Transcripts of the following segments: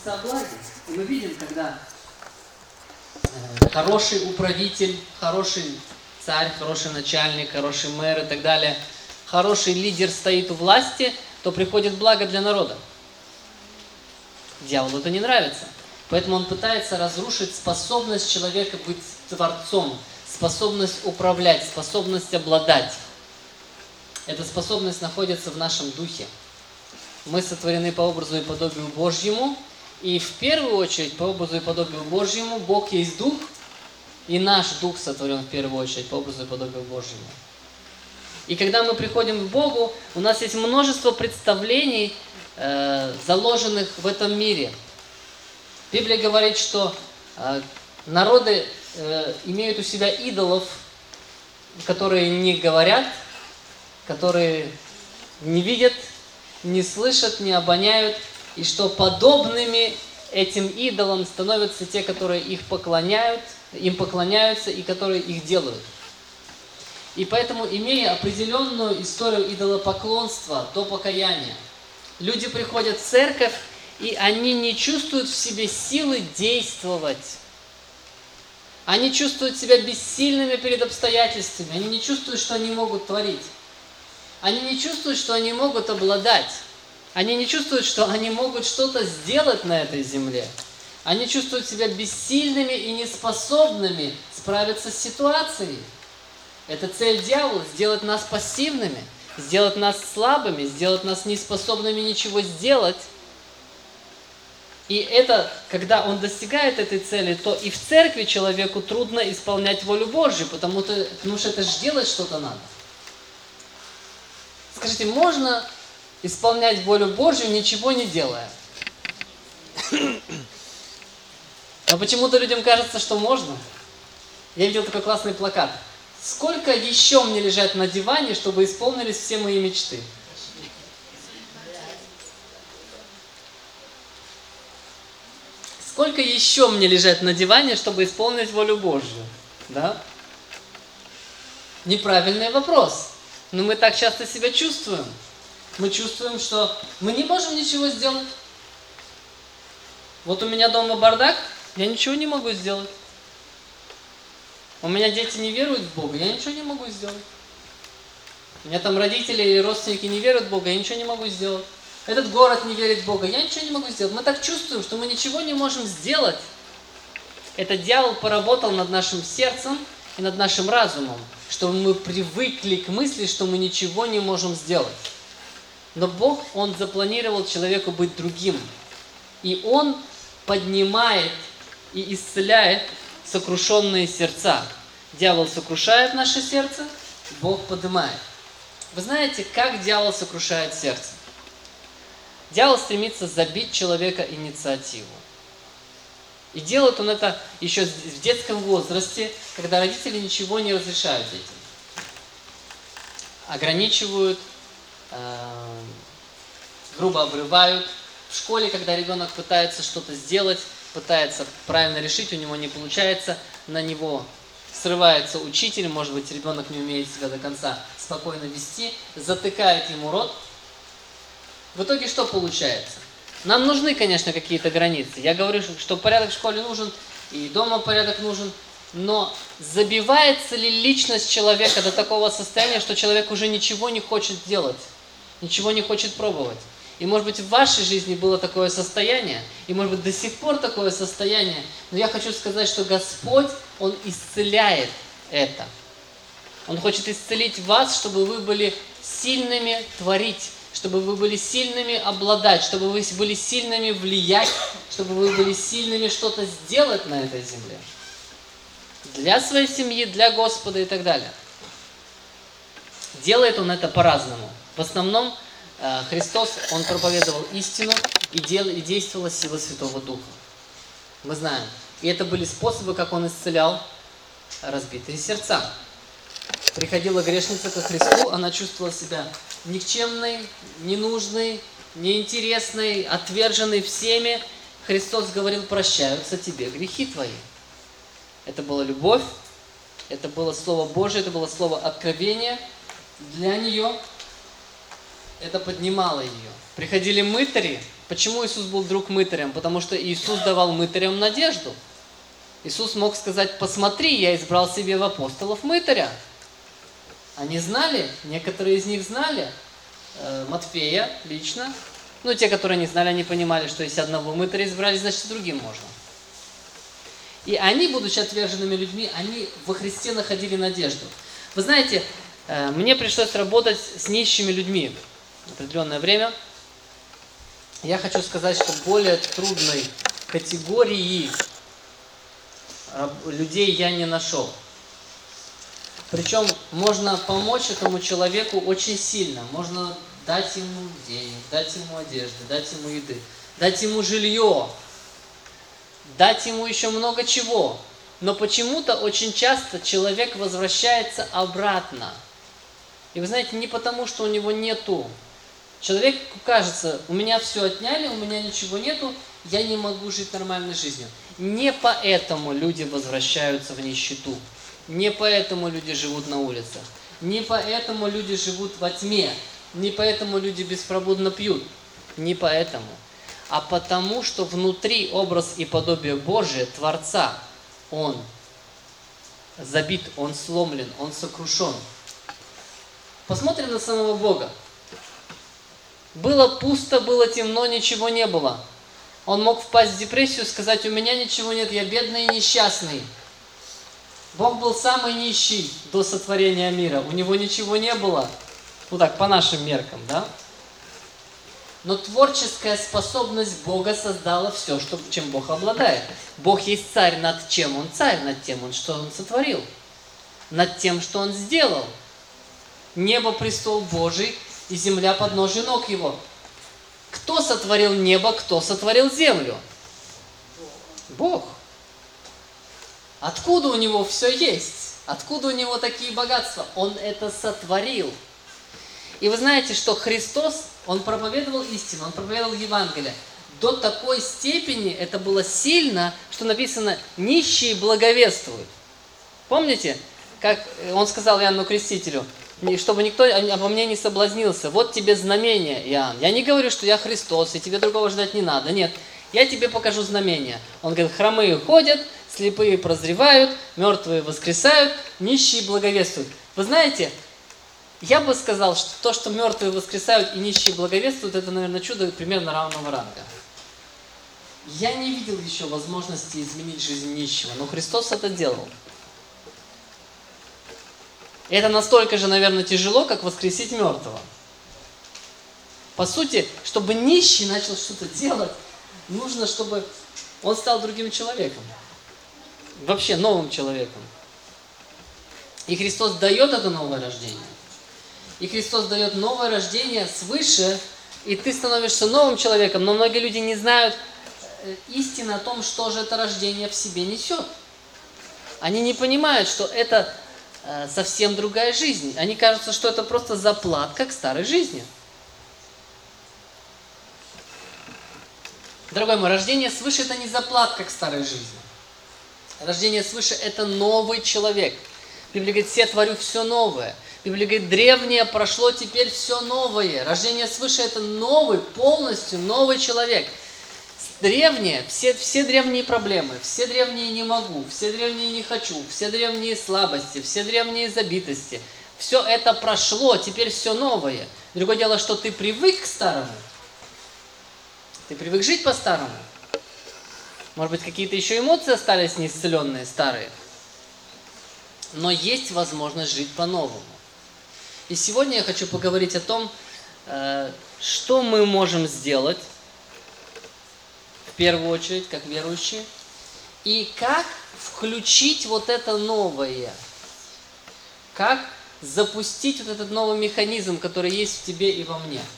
заботиться о благе. И мы видим, когда хороший управитель, хороший царь, хороший начальник, хороший мэр и так далее, хороший лидер стоит у власти, то приходит благо для народа. Дьяволу это не нравится. Поэтому он пытается разрушить способность человека быть творцом, способность управлять, способность обладать. Эта способность находится в нашем духе. Мы сотворены по образу и подобию Божьему, и в первую очередь по образу и подобию Божьему Бог есть Дух, и наш Дух сотворен в первую очередь по образу и подобию Божьему. И когда мы приходим к Богу, у нас есть множество представлений, заложенных в этом мире. Библия говорит, что народы имеют у себя идолов, которые не говорят, которые не видят, не слышат, не обоняют, и что подобными этим идолам становятся те, которые им поклоняются и которые их делают. И поэтому, имея определенную историю идолопоклонства до покаяния, люди приходят в церковь, и они не чувствуют в себе силы действовать. Они чувствуют себя бессильными перед обстоятельствами. Они не чувствуют, что они могут творить. Они не чувствуют, что они могут обладать. Они не чувствуют, что они могут что-то сделать на этой земле. Они чувствуют себя бессильными и неспособными справиться с ситуацией. Это цель дьявола – сделать нас пассивными, сделать нас слабыми, сделать нас неспособными ничего сделать. И это, когда он достигает этой цели, то и в церкви человеку трудно исполнять волю Божью, потому что это же делать что-то надо. Скажите, можно исполнять волю Божью, ничего не делая? А почему-то людям кажется, что можно. Я видел такой классный плакат. Сколько еще мне лежать на диване, чтобы исполнились все мои мечты? Сколько еще мне лежать на диване, чтобы исполнить волю Божью? Да? Неправильный вопрос. Но мы так часто себя чувствуем. Мы чувствуем, что мы не можем ничего сделать. Вот у меня дома бардак, я ничего не могу сделать. У меня дети не веруют в Бога, я ничего не могу сделать. У меня там родители и родственники не веруют в Бога, я ничего не могу сделать. Этот город не верит в Бога, я ничего не могу сделать. Мы так чувствуем, что мы ничего не можем сделать. Это дьявол поработал над нашим сердцем и над нашим разумом, чтобы мы привыкли к мысли, что мы ничего не можем сделать. Но Бог, Он запланировал человеку быть другим. И Он поднимает и исцеляет сокрушенные сердца. Дьявол сокрушает наше сердце, Бог поднимает. Вы знаете, как дьявол сокрушает сердце? Дьявол стремится забить человека инициативу. И делает он это еще в детском возрасте, когда родители ничего не разрешают детям. Ограничивают, грубо обрывают. В школе, когда ребенок пытается что-то сделать, пытается правильно решить, у него не получается, на него срывается учитель, может быть, ребенок не умеет себя до конца спокойно вести, затыкает ему рот. В итоге что получается? Нам нужны, конечно, какие-то границы. Я говорю, что порядок в школе нужен, и дома порядок нужен, но забивается ли личность человека до такого состояния, что человек уже ничего не хочет делать, ничего не хочет пробовать? И, может быть, в вашей жизни было такое состояние, и, может быть, до сих пор такое состояние, но я хочу сказать, что Господь, Он исцеляет это. Он хочет исцелить вас, чтобы вы были сильными творить, чтобы вы были сильными обладать, чтобы вы были сильными влиять, чтобы вы были сильными что-то сделать на этой земле. Для своей семьи, для Господа и так далее. Делает Он это по-разному. В основном Христос, Он проповедовал истину и действовала сила Святого Духа. Мы знаем. И это были способы, как Он исцелял разбитые сердца. Приходила грешница ко Христу, она чувствовала себя никчемной, ненужной, неинтересной, отверженной всеми. Христос говорил: прощаются тебе грехи твои. Это была любовь, это было Слово Божие, это было Слово откровения для нее. Это поднимало ее. Приходили мытари, Почему Иисус был вдруг мытарем? Потому что Иисус давал мытарям надежду. Иисус мог сказать: посмотри, я избрал себе в апостолов мытаря. Они знали, некоторые из них знали Матфея лично. Ну, те, которые не знали, они понимали, что если одного мытаря избрали, значит и другим можно. И они, будучи отверженными людьми, они во Христе находили надежду. Вы знаете, мне пришлось работать с нищими людьми в определенное время. Я хочу сказать, что более трудной категории людей я не нашел. Причем можно помочь этому человеку очень сильно. Можно дать ему денег, дать ему одежды, дать ему еды, дать ему жилье, дать ему еще много чего. Но почему-то очень часто человек возвращается обратно. И вы знаете, не потому, что у него нету. Человеку кажется: у меня все отняли, у меня ничего нету, я не могу жить нормальной жизнью. Не поэтому люди возвращаются в нищету. Не поэтому люди живут на улицах. Не поэтому люди живут во тьме. Не поэтому люди беспробудно пьют. Не поэтому. А потому, что внутри образ и подобие Божие, Творца, Он забит, Он сломлен, Он сокрушен. Посмотрим на самого Бога. Было пусто, было темно, ничего не было. Он мог впасть в депрессию, сказать: у меня ничего нет, я бедный и несчастный. Бог был самый нищий до сотворения мира. У него ничего не было. Ну так, по нашим меркам, да? Но творческая способность Бога создала все, чем Бог обладает. Бог есть царь над чем? Он царь над тем, что Он сотворил. Над тем, что Он сделал. Небо – престол Божий, и земля – подножие ног Его. Кто сотворил небо, кто сотворил землю? Бог. Откуда у Него все есть? Откуда у Него такие богатства? Он это сотворил. И вы знаете, что Христос, Он проповедовал истину, Он проповедовал Евангелие. До такой степени это было сильно, что написано: нищие благовествуют. Помните, как Он сказал Иоанну Крестителю: чтобы никто обо мне не соблазнился. Вот тебе знамение, Иоанн. Я не говорю, что я Христос, и тебе другого ждать не надо. Нет, я тебе покажу знамение. Он говорит: хромые ходят, слепые прозревают, мертвые воскресают, нищие благовествуют. Вы знаете, я бы сказал, что то, что мертвые воскресают и нищие благовествуют, это, наверное, чудо примерно равного ранга. Я не видел еще возможности изменить жизнь нищего, но Христос это делал. И это настолько же, наверное, тяжело, как воскресить мертвого. По сути, чтобы нищий начал что-то делать, нужно, чтобы он стал другим человеком. Вообще новым человеком. И Христос дает это новое рождение. И Христос дает новое рождение свыше, и ты становишься новым человеком. Но многие люди не знают истины о том, что же это рождение в себе несет. Они не понимают, что это совсем другая жизнь. Они кажутся, что это просто заплатка к старой жизни. Дорогой мой, рождение свыше – это не заплатка к старой жизни. Рождение свыше – это новый человек. Библия говорит: все творю все новое. Библия говорит: древнее прошло, теперь все новое. Рождение свыше – это новый, полностью новый человек. Древние, все древние проблемы, все древние не могу, все древние не хочу, все древние слабости, все древние забитости. Все это прошло, теперь все новое. Другое дело, что ты привык к старому. Ты привык жить по-старому. Может быть, какие-то еще эмоции остались неисцеленные, старые. Но есть возможность жить по-новому. И сегодня я хочу поговорить о том, что мы можем сделать, в первую очередь, как верующие, и как включить вот это новое. Как запустить вот этот новый механизм, который есть в тебе и во мне.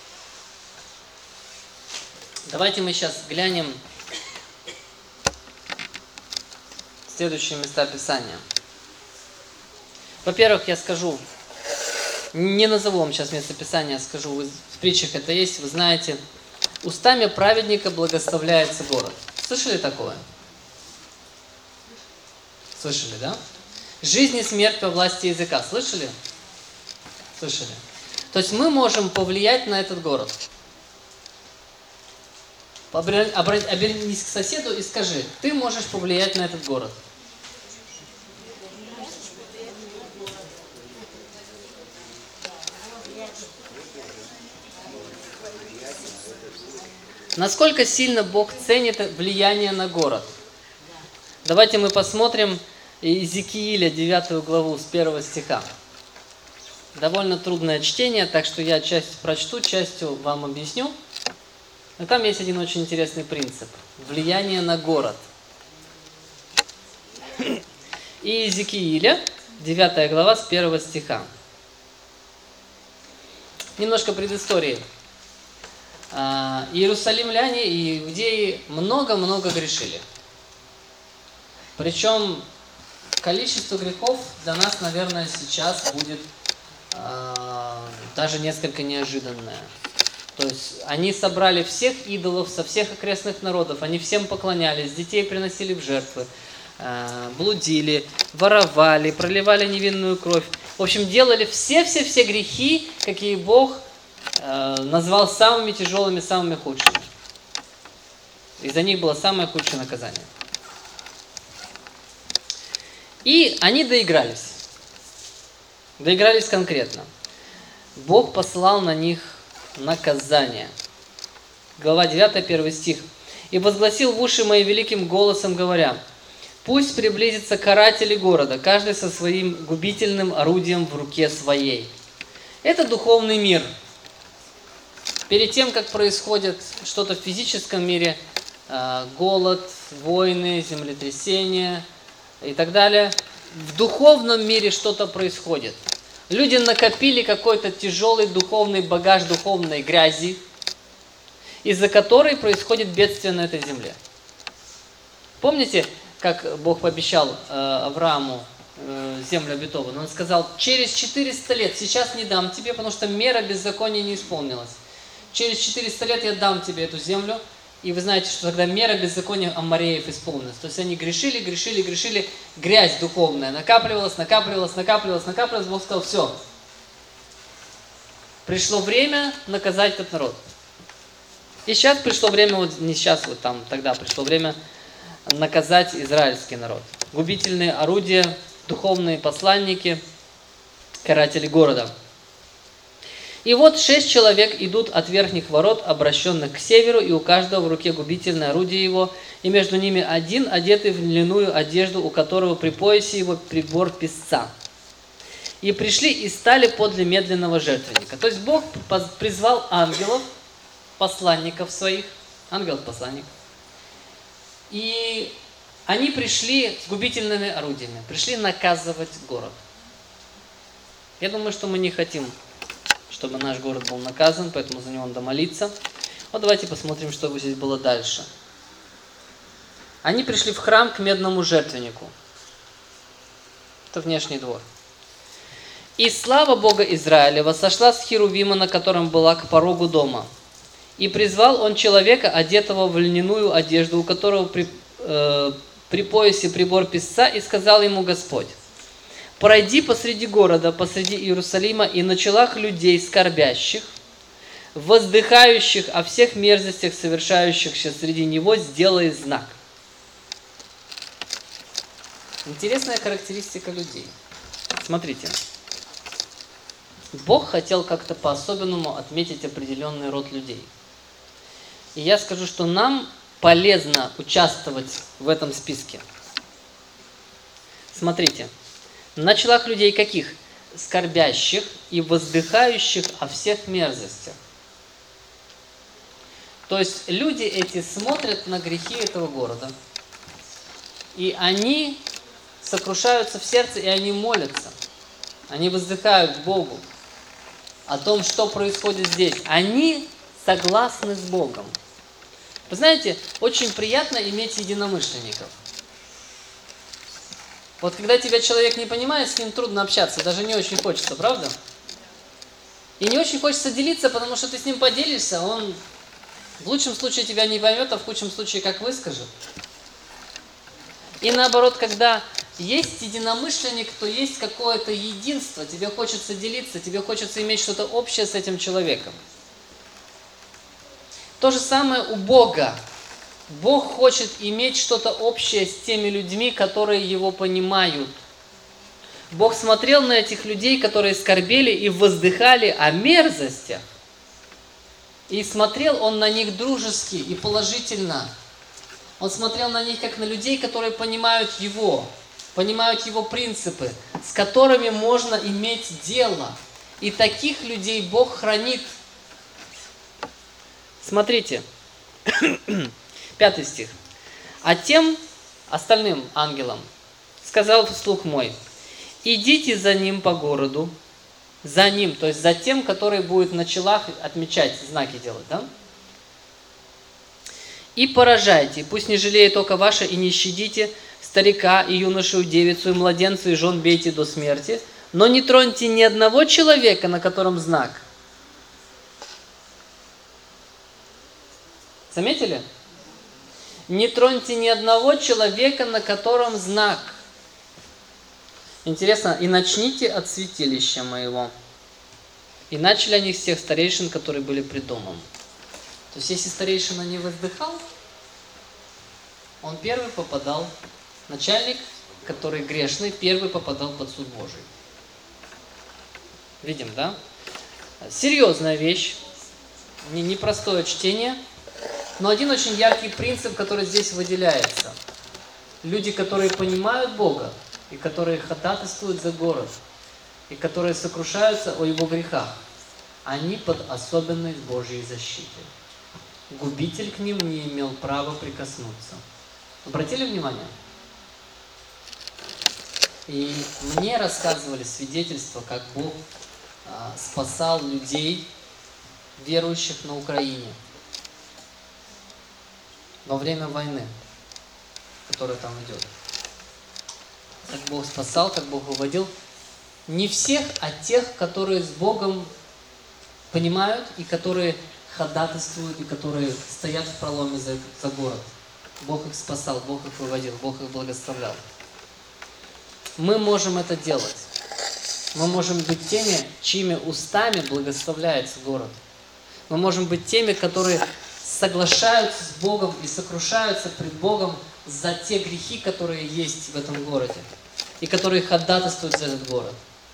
Давайте мы сейчас глянем следующие места Писания. Во-первых, я скажу, не назову вам сейчас место Писания, скажу, в притчах это есть, вы знаете, устами праведника благословляется город. Слышали такое? Слышали, да? Жизнь и смерть по власти языка. Слышали? Слышали. То есть мы можем повлиять на этот город. Обернись к соседу и скажи, ты можешь повлиять на этот город. Насколько сильно Бог ценит влияние на город? Давайте мы посмотрим Иезекииля 9 главу с 1 стиха. Довольно трудное чтение, так что я часть прочту, частью вам объясню. Но там есть один очень интересный принцип. Влияние на город. Иезекииля 9 глава с 1 стиха. Немножко предыстории. Иерусалимляне и иудеи много-много грешили. Причем количество грехов для нас, наверное, сейчас будет даже несколько неожиданное. То есть они собрали всех идолов со всех окрестных народов, они всем поклонялись, детей приносили в жертвы, блудили, воровали, проливали невинную кровь. В общем, делали все-все-все грехи, какие Бог назвал самыми тяжелыми, самыми худшими. И за них было самое худшее наказание. И они доигрались. Доигрались конкретно. Бог послал на них наказание. Глава 9, 1 стих. «И возгласил в уши мои великим голосом, говоря, пусть приблизятся каратели города, каждый со своим губительным орудием в руке своей». Это духовный мир. Перед тем, как происходит что-то в физическом мире, голод, войны, землетрясения и так далее, в духовном мире что-то происходит. Люди накопили какой-то тяжелый духовный багаж духовной грязи, из-за которой происходит бедствие на этой земле. Помните, как Бог пообещал Аврааму землю обетованную? Он сказал, через 400 лет, сейчас не дам тебе, потому что мера беззакония не исполнилась. Через 400 лет я дам тебе эту землю. И вы знаете, что тогда мера беззакония амореев исполнилась. То есть они грешили, грязь духовная накапливалась. Бог сказал, все. Пришло время наказать этот народ. И сейчас пришло время, вот не сейчас, вот там, тогда пришло время наказать израильский народ. Губительные орудия, духовные посланники, каратели города. И вот 6 человек идут от верхних ворот, обращенных к северу, и у каждого в руке губительное орудие его, и между ними один, одетый в льняную одежду, у которого при поясе его прибор песца. И пришли и стали подле медленного жертвенника. То есть Бог призвал ангелов, посланников своих, ангелов-посланников, и они пришли с губительными орудиями, пришли наказывать город. Я думаю, что мы не хотим, чтобы наш город был наказан, поэтому за него надо молиться. Вот давайте посмотрим, что здесь было дальше. Они пришли в храм к медному жертвеннику. Это внешний двор. И слава Бога Израилева сошла с Херувима, на котором была, к порогу дома. И призвал он человека, одетого в льняную одежду, у которого при поясе прибор песца, и сказал ему Господь: «Пройди посреди города, посреди Иерусалима, и на челах людей скорбящих, воздыхающих о всех мерзостях, совершающихся среди него, сделай знак». Интересная характеристика людей. Смотрите. Бог хотел как-то по-особенному отметить определенный род людей. И я скажу, что нам полезно участвовать в этом списке. Смотрите. На челах людей каких? Скорбящих и воздыхающих о всех мерзостях. То есть люди эти смотрят на грехи этого города, и они сокрушаются в сердце, и они молятся. Они воздыхают к Богу о том, что происходит здесь. Они согласны с Богом. Вы знаете, очень приятно иметь единомышленников. Вот когда тебя человек не понимает, с ним трудно общаться, даже не очень хочется, правда? И не очень хочется делиться, потому что ты с ним поделишься, он в лучшем случае тебя не поймет, а в худшем случае как выскажет. И наоборот, когда есть единомышленник, то есть какое-то единство, тебе хочется делиться, тебе хочется иметь что-то общее с этим человеком. То же самое у Бога. Бог хочет иметь что-то общее с теми людьми, которые Его понимают. Бог смотрел на этих людей, которые скорбели и воздыхали о мерзостях. И смотрел Он на них дружески и положительно. Он смотрел на них как на людей, которые понимают Его принципы, с которыми можно иметь дело. И таких людей Бог хранит. Смотрите, 5 стих. «А тем остальным ангелам сказал вслух мой: идите за ним по городу, за ним, то есть за тем, который будет на челах отмечать, знаки делать, да? И поражайте, пусть не жалеет око ваше, и не щадите старика, и юношу, и девицу, и младенцу, и жен бейте до смерти, но не троньте ни одного человека, на котором знак». Заметили? Не троньте ни одного человека, на котором знак. Интересно, и начните от святилища моего. И начали они с тех старейшин, которые были пред домом. То есть, если старейшина не воздыхал, он первый попадал, начальник, который грешный, первый попадал под суд Божий. Видим, да? Серьезная вещь, непростое чтение, но один очень яркий принцип, который здесь выделяется. Люди, которые понимают Бога, и которые ходатайствуют за город, и которые сокрушаются о его грехах, они под особенной Божьей защитой. Губитель к ним не имел права прикоснуться. Обратили внимание? И мне рассказывали свидетельства, как Бог спасал людей, верующих на Украине, во время войны, которая там идет. Как Бог спасал, как Бог выводил. Не всех, а тех, которые с Богом понимают, и которые ходатайствуют, и которые стоят в проломе за город. Бог их спасал, Бог их выводил, Бог их благословлял. Мы можем это делать. Мы можем быть теми, чьими устами благословляется город. Мы можем быть теми, которые соглашаются с Богом и сокрушаются пред Богом за те грехи, которые есть в этом городе, и которые ходатайствуют за этот город.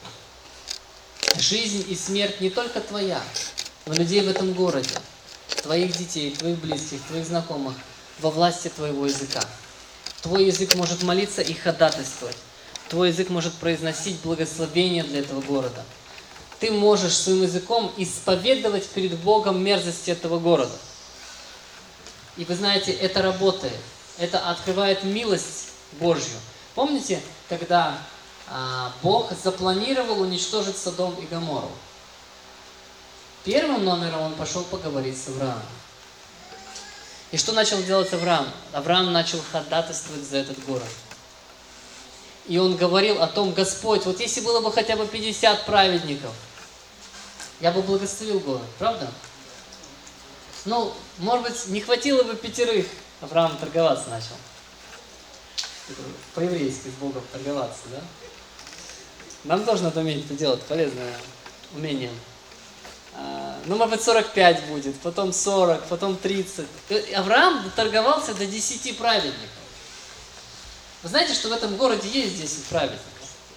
Жизнь и смерть не только твоя, но людей в этом городе, твоих детей, твоих близких, твоих знакомых, во власти твоего языка. Твой язык может молиться и ходатайствовать. Твой язык может произносить благословение для этого города. Ты можешь своим языком исповедовать перед Богом мерзости этого города. И вы знаете, это работает. Это открывает милость Божью. Помните, когда Бог запланировал уничтожить Содом и Гоморру? Первым номером он пошел поговорить с Авраамом. И что начал делать Авраам? Авраам начал ходатайствовать за этот город. И он говорил о том: Господь, вот если было бы хотя бы 50 праведников, я бы благословил город, правда? Ну, может быть, не хватило бы 5. Авраам торговаться начал. По-еврейски с Богом торговаться, да? Нам тоже надо уметь это делать, полезное умение. Ну, может быть, 45 будет, потом 40, потом 30. Авраам торговался до 10 праведников. Вы знаете, что в этом городе есть 10 праведников?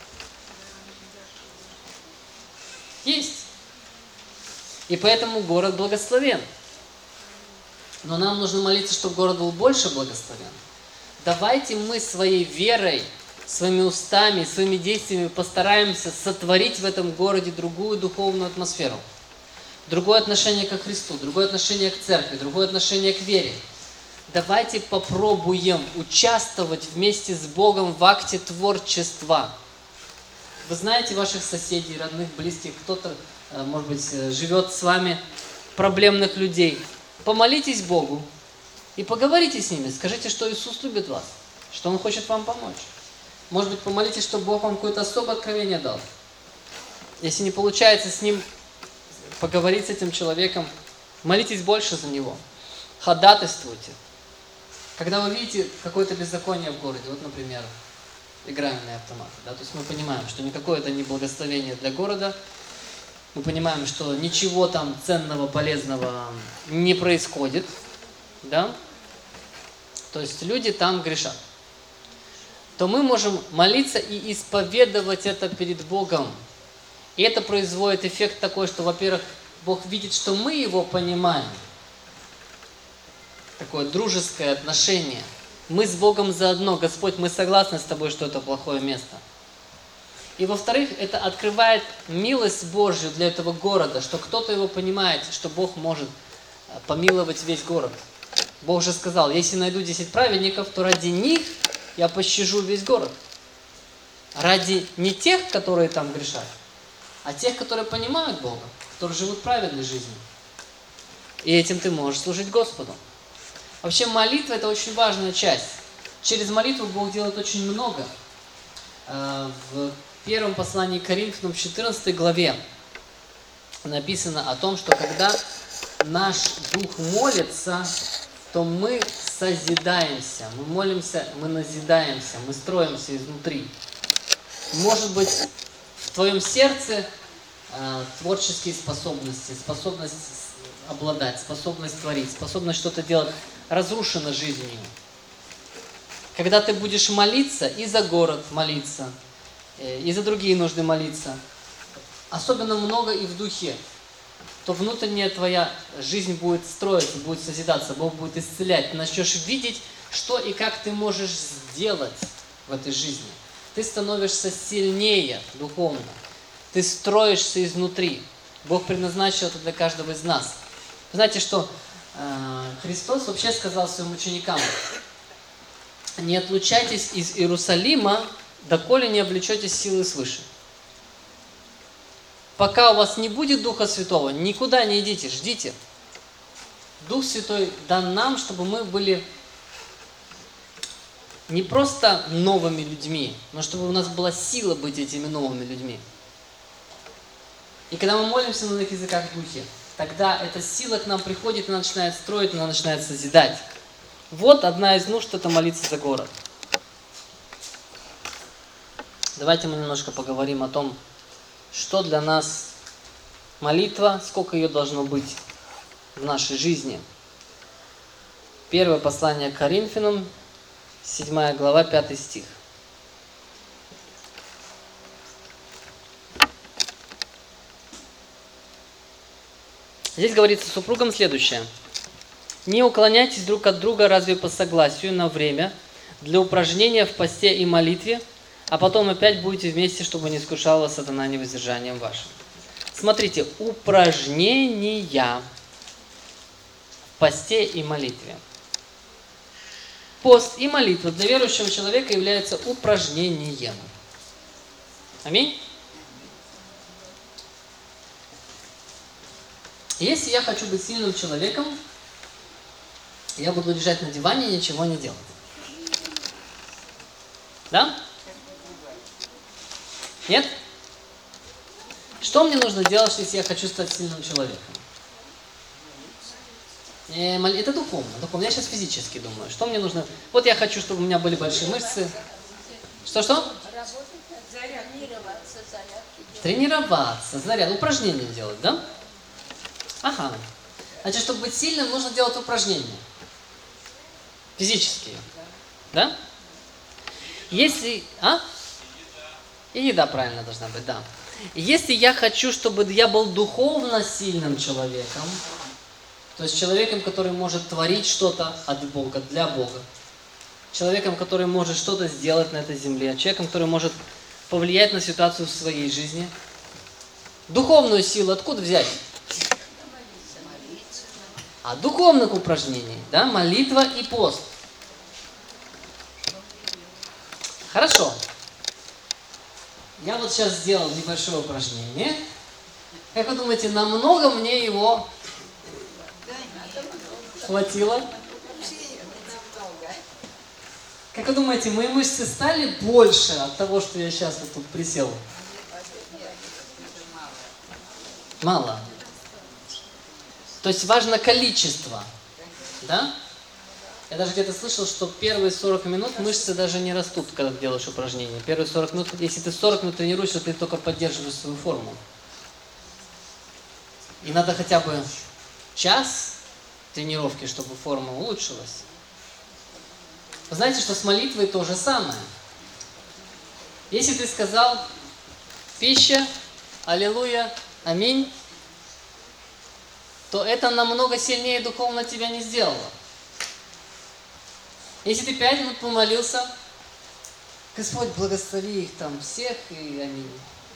Есть. И поэтому город благословен. Но нам нужно молиться, чтобы город был больше благословен. Давайте мы своей верой, своими устами, своими действиями постараемся сотворить в этом городе другую духовную атмосферу. Другое отношение ко Христу, другое отношение к церкви, другое отношение к вере. Давайте попробуем участвовать вместе с Богом в акте творчества. Вы знаете ваших соседей, родных, близких, кто-то, может быть, живет с вами, проблемных людей. Помолитесь Богу и поговорите с ними. Скажите, что Иисус любит вас, что Он хочет вам помочь. Может быть, помолитесь, чтобы Бог вам какое-то особое откровение дал. Если не получается с Ним поговорить с этим человеком, молитесь больше за него. Ходатайствуйте. Когда вы видите какое-то беззаконие в городе, вот, например, игральные автоматы, да, то есть мы понимаем, что никакое это не благословение для города, мы понимаем, что ничего там ценного, полезного не происходит, да? То есть люди там грешат. То мы можем молиться и исповедовать это перед Богом. И это производит эффект такой, что, во-первых, Бог видит, что мы Его понимаем. Такое дружеское отношение. Мы с Богом заодно. Господь, мы согласны с Тобой, что это плохое место. И, во-вторых, это открывает милость Божью для этого города, что кто-то его понимает, что Бог может помиловать весь город. Бог же сказал, если найду 10 праведников, то ради них я пощажу весь город. Ради не тех, которые там грешат, а тех, которые понимают Бога, которые живут праведной жизнью. И этим ты можешь служить Господу. Вообще молитва – это очень важная часть. Через молитву Бог делает очень много. В первом послании к Коринфянам, в 14 главе, написано о том, что когда наш дух молится, то мы созидаемся, мы молимся, мы назидаемся, мы строимся изнутри. Может быть, в твоем сердце творческие способности, способность обладать, способность творить, способность что-то делать разрушена жизнью. Когда ты будешь молиться, и за город молиться, и за другие нужды молиться, особенно много и в духе, то внутренняя твоя жизнь будет строиться, будет созидаться, Бог будет исцелять. Ты начнешь видеть, что и как ты можешь сделать в этой жизни. Ты становишься сильнее духовно. Ты строишься изнутри. Бог предназначил это для каждого из нас. Вы знаете, что Христос вообще сказал своим ученикам: не отлучайтесь из Иерусалима, доколе не облечетесь силы свыше. Пока у вас не будет Духа Святого, никуда не идите, ждите. Дух Святой дан нам, чтобы мы были не просто новыми людьми, но чтобы у нас была сила быть этими новыми людьми. И когда мы молимся на иных языках в Духе, тогда эта сила к нам приходит, она начинает строить, она начинает созидать. Вот одна из нужд – это молиться за город. Давайте мы немножко поговорим о том, что для нас молитва, сколько ее должно быть в нашей жизни. Первое послание к Коринфянам, 7 глава, 5 стих. Здесь говорится супругам следующее. «Не уклоняйтесь друг от друга разве по согласию на время для упражнения в посте и молитве, а потом опять будете вместе, чтобы не искушал вас сатана невоздержанием вашим». Смотрите, упражнения в посте и молитве. Пост и молитва для верующего человека являются упражнением. Аминь? Если я хочу быть сильным человеком, я буду лежать на диване и ничего не делать. Да? Нет? Что мне нужно делать, если я хочу стать сильным человеком? Это духовно. Я сейчас физически думаю. Что мне нужно? Вот я хочу, чтобы у меня были большие мышцы. Что? Тренироваться, заряд. Упражнения делать, да? Ага. Значит, чтобы быть сильным, нужно делать упражнения. Физические. Да? Если... И еда правильно должна быть, да. Если я хочу, чтобы я был духовно сильным человеком, то есть человеком, который может творить что-то от Бога, для Бога, человеком, который может что-то сделать на этой земле, человеком, который может повлиять на ситуацию в своей жизни, духовную силу откуда взять? От духовных упражнений, да, молитва и пост. Хорошо. Я вот сейчас сделал небольшое упражнение. Как вы думаете, намного мне его хватило? Как вы думаете, мои мышцы стали больше от того, что я сейчас вот тут присел? Мало. То есть важно количество. Да? Я даже где-то слышал, что первые 40 минут мышцы даже не растут, когда ты делаешь упражнения. Первые 40 минут, если ты 40 минут тренируешься, ты только поддерживаешь свою форму. И надо хотя бы час тренировки, чтобы форма улучшилась. Вы знаете, что с молитвой то же самое. Если ты сказал пища, аллилуйя, аминь, то это намного сильнее духовно тебя не сделало. Если ты 5 минут помолился, Господь, благослови их там всех и аминь,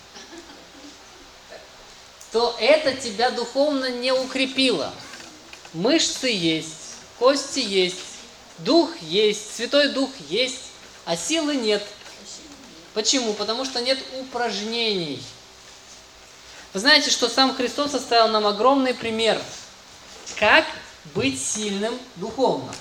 то это тебя духовно не укрепило. Мышцы есть, кости есть, дух есть, Святой Дух есть, а силы нет. Почему? Потому что нет упражнений. Вы знаете, что сам Христос оставил нам огромный пример, как быть сильным духовно.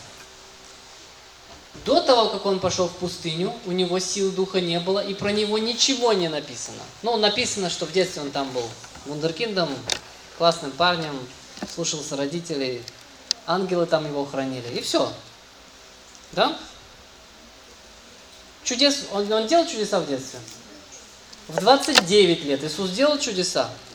До того, как он пошел в пустыню, у него сил духа не было, и про него ничего не написано. Ну, написано, что в детстве он там был вундеркиндом, классным парнем, слушался родителей, ангелы там его хранили, и все. Да? Чудес, он делал чудеса в детстве? В 29 лет Иисус делал чудеса?